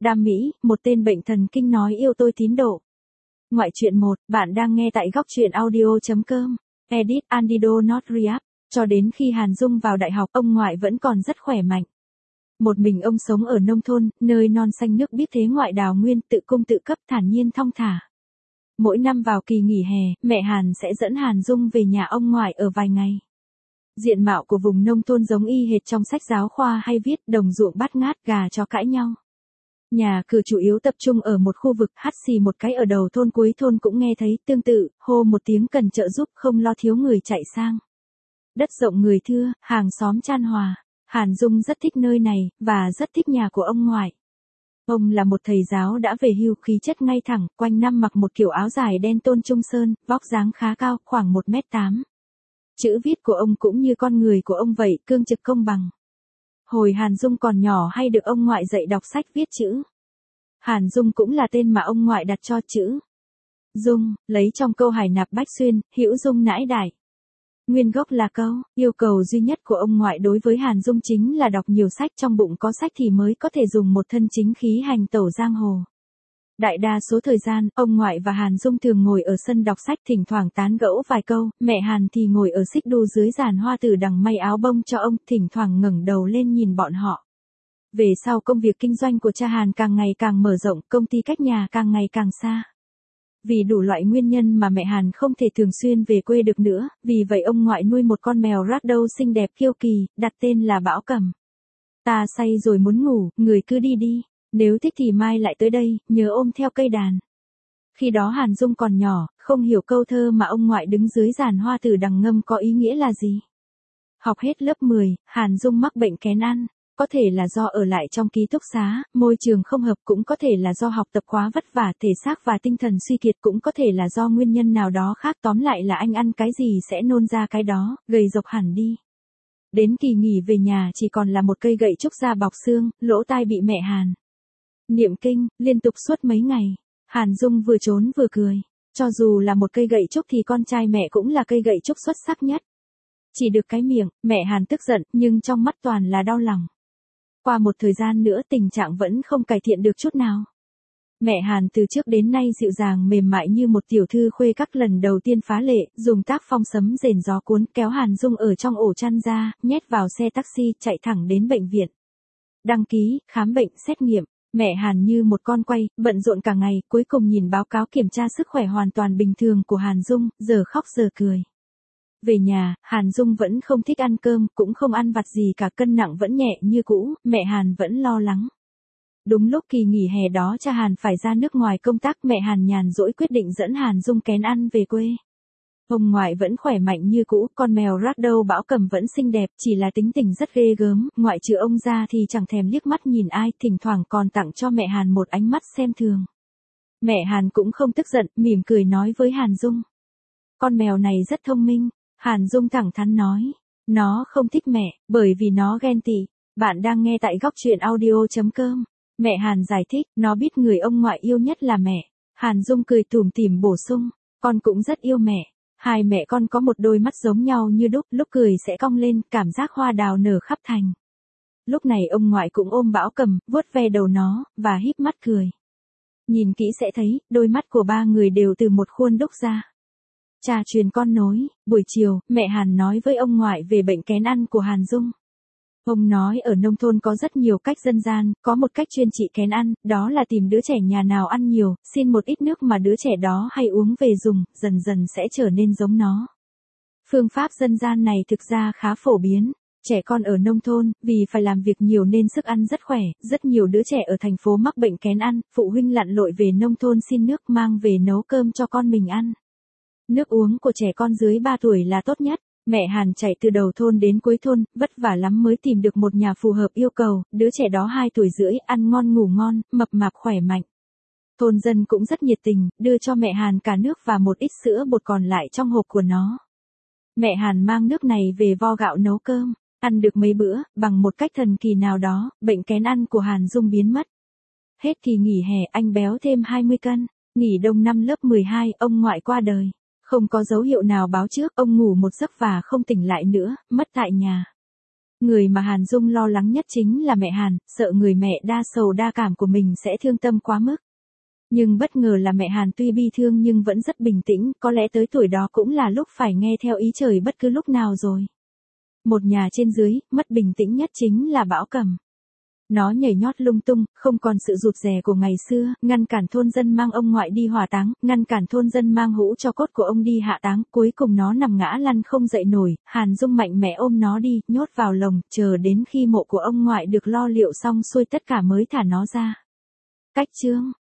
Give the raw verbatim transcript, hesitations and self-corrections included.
Đam Mỹ, một tên bệnh thần kinh nói yêu tôi tín độ. Ngoại truyện một, bạn đang nghe tại góc truyện audio chấm com. Edit Andido Not React. Cho đến khi Hàn Dung vào đại học, ông ngoại vẫn còn rất khỏe mạnh. Một mình ông sống ở nông thôn, nơi non xanh nước biếc thế ngoại đào nguyên, tự cung tự cấp, thản nhiên thong thả. Mỗi năm vào kỳ nghỉ hè, mẹ Hàn sẽ dẫn Hàn Dung về nhà ông ngoại ở vài ngày. Diện mạo của vùng nông thôn giống y hệt trong sách giáo khoa hay viết, đồng ruộng bát ngát, gà chó cãi nhau. Nhà cửa chủ yếu tập trung ở một khu vực, hắt xì một cái ở đầu thôn cuối thôn cũng nghe thấy, tương tự, hô một tiếng cần trợ giúp, không lo thiếu người chạy sang. Đất rộng người thưa, hàng xóm chan hòa. Hàn Dung rất thích nơi này, và rất thích nhà của ông ngoại. Ông là một thầy giáo đã về hưu, khí chất ngay thẳng, quanh năm mặc một kiểu áo dài đen tôn trung sơn, vóc dáng khá cao, khoảng một mét tám. Chữ viết của ông cũng như con người của ông vậy, cương trực công bằng. Hồi Hàn Dung còn nhỏ hay được ông ngoại dạy đọc sách viết chữ. Hàn Dung cũng là tên mà ông ngoại đặt cho chữ Dung, lấy trong câu Hải Nạp Bách Xuyên, hữu dung nãi đại. Nguyên gốc là câu, yêu cầu duy nhất của ông ngoại đối với Hàn Dung chính là đọc nhiều sách, trong bụng có sách thì mới có thể dùng một thân chính khí hành tẩu giang hồ. Đại đa số thời gian, ông ngoại và Hàn Dung thường ngồi ở sân đọc sách, thỉnh thoảng tán gẫu vài câu, mẹ Hàn thì ngồi ở xích đu dưới giàn hoa tử đằng may áo bông cho ông, thỉnh thoảng ngẩng đầu lên nhìn bọn họ. Về sau công việc kinh doanh của cha Hàn càng ngày càng mở rộng, công ty cách nhà càng ngày càng xa. Vì đủ loại nguyên nhân mà mẹ Hàn không thể thường xuyên về quê được nữa, vì vậy ông ngoại nuôi một con mèo ragdoll xinh đẹp kiêu kỳ, đặt tên là Bão Cầm. Ta say rồi muốn ngủ, người cứ đi đi, nếu thích thì mai lại tới đây, nhớ ôm theo cây đàn. Khi đó Hàn Dung còn nhỏ, không hiểu câu thơ mà ông ngoại đứng dưới giàn hoa tử đằng ngâm có ý nghĩa là gì. Học hết lớp mười, Hàn Dung mắc bệnh kén ăn. Có thể là do ở lại trong ký túc xá, môi trường không hợp, cũng có thể là do học tập quá vất vả, thể xác và tinh thần suy kiệt, cũng có thể là do nguyên nhân nào đó khác, tóm lại là anh ăn cái gì sẽ nôn ra cái đó, gầy rộc hẳn đi. Đến kỳ nghỉ về nhà chỉ còn là một cây gậy trúc da bọc xương, lỗ tai bị mẹ Hàn niệm kinh, liên tục suốt mấy ngày. Hàn Dung vừa trốn vừa cười. Cho dù là một cây gậy trúc thì con trai mẹ cũng là cây gậy trúc xuất sắc nhất. Chỉ được cái miệng, mẹ Hàn tức giận, nhưng trong mắt toàn là đau lòng. Qua một thời gian nữa tình trạng vẫn không cải thiện được chút nào. Mẹ Hàn từ trước đến nay dịu dàng mềm mại như một tiểu thư khuê các, lần đầu tiên phá lệ, dùng tác phong sấm rền gió cuốn, kéo Hàn Dung ở trong ổ chăn ra, nhét vào xe taxi, chạy thẳng đến bệnh viện. Đăng ký, khám bệnh, xét nghiệm. Mẹ Hàn như một con quay, bận rộn cả ngày, cuối cùng nhìn báo cáo kiểm tra sức khỏe hoàn toàn bình thường của Hàn Dung, giờ khóc giờ cười. Về nhà, Hàn Dung vẫn không thích ăn cơm, cũng không ăn vặt gì cả, cân nặng vẫn nhẹ như cũ, mẹ Hàn vẫn lo lắng. Đúng lúc kỳ nghỉ hè đó cha Hàn phải ra nước ngoài công tác, mẹ Hàn nhàn rỗi quyết định dẫn Hàn Dung kén ăn về quê. Ông ngoại vẫn khỏe mạnh như cũ, con mèo ragdoll Bão Cầm vẫn xinh đẹp, chỉ là tính tình rất ghê gớm, ngoại trừ ông ra thì chẳng thèm liếc mắt nhìn ai, thỉnh thoảng còn tặng cho mẹ Hàn một ánh mắt xem thường. Mẹ Hàn cũng không tức giận, mỉm cười nói với Hàn Dung. Con mèo này rất thông minh. Hàn Dung thẳng thắn nói, nó không thích mẹ, bởi vì nó ghen tị. Bạn đang nghe tại góc truyện audio chấm com. Mẹ Hàn giải thích, nó biết người ông ngoại yêu nhất là mẹ. Hàn Dung cười tủm tỉm bổ sung, con cũng rất yêu mẹ. Hai mẹ con có một đôi mắt giống nhau như đúc, lúc cười sẽ cong lên, cảm giác hoa đào nở khắp thành. Lúc này ông ngoại cũng ôm Bão Cầm, vuốt ve đầu nó, và híp mắt cười. Nhìn kỹ sẽ thấy, đôi mắt của ba người đều từ một khuôn đúc ra. Cha truyền con nối, buổi chiều, mẹ Hàn nói với ông ngoại về bệnh kén ăn của Hàn Dung. Ông nói ở nông thôn có rất nhiều cách dân gian, có một cách chuyên trị kén ăn, đó là tìm đứa trẻ nhà nào ăn nhiều, xin một ít nước mà đứa trẻ đó hay uống về dùng, dần dần sẽ trở nên giống nó. Phương pháp dân gian này thực ra khá phổ biến. Trẻ con ở nông thôn, vì phải làm việc nhiều nên sức ăn rất khỏe, rất nhiều đứa trẻ ở thành phố mắc bệnh kén ăn, phụ huynh lặn lội về nông thôn xin nước mang về nấu cơm cho con mình ăn. Nước uống của trẻ con dưới ba tuổi là tốt nhất. Mẹ Hàn chạy từ đầu thôn đến cuối thôn, vất vả lắm mới tìm được một nhà phù hợp yêu cầu, đứa trẻ đó hai tuổi rưỡi, ăn ngon ngủ ngon, mập mạp khỏe mạnh. Thôn dân cũng rất nhiệt tình, đưa cho mẹ Hàn cả nước và một ít sữa bột còn lại trong hộp của nó. Mẹ Hàn mang nước này về vo gạo nấu cơm, ăn được mấy bữa, bằng một cách thần kỳ nào đó, bệnh kén ăn của Hàn Dung biến mất. Hết kỳ nghỉ hè, anh béo thêm hai mươi cân, nghỉ đông năm lớp mười hai, ông ngoại qua đời. Không có dấu hiệu nào báo trước, ông ngủ một giấc và không tỉnh lại nữa, mất tại nhà. Người mà Hàn Dung lo lắng nhất chính là mẹ Hàn, sợ người mẹ đa sầu đa cảm của mình sẽ thương tâm quá mức. Nhưng bất ngờ là mẹ Hàn tuy bi thương nhưng vẫn rất bình tĩnh, có lẽ tới tuổi đó cũng là lúc phải nghe theo ý trời bất cứ lúc nào rồi. Một nhà trên dưới, mất bình tĩnh nhất chính là Bảo Cẩm. Nó nhảy nhót lung tung, không còn sự rụt rè của ngày xưa, ngăn cản thôn dân mang ông ngoại đi hỏa táng, ngăn cản thôn dân mang hũ cho cốt của ông đi hạ táng, cuối cùng nó nằm ngã lăn không dậy nổi, Hàn Dung mạnh mẽ ôm nó đi, nhốt vào lồng, chờ đến khi mộ của ông ngoại được lo liệu xong xuôi tất cả mới thả nó ra. Cách chương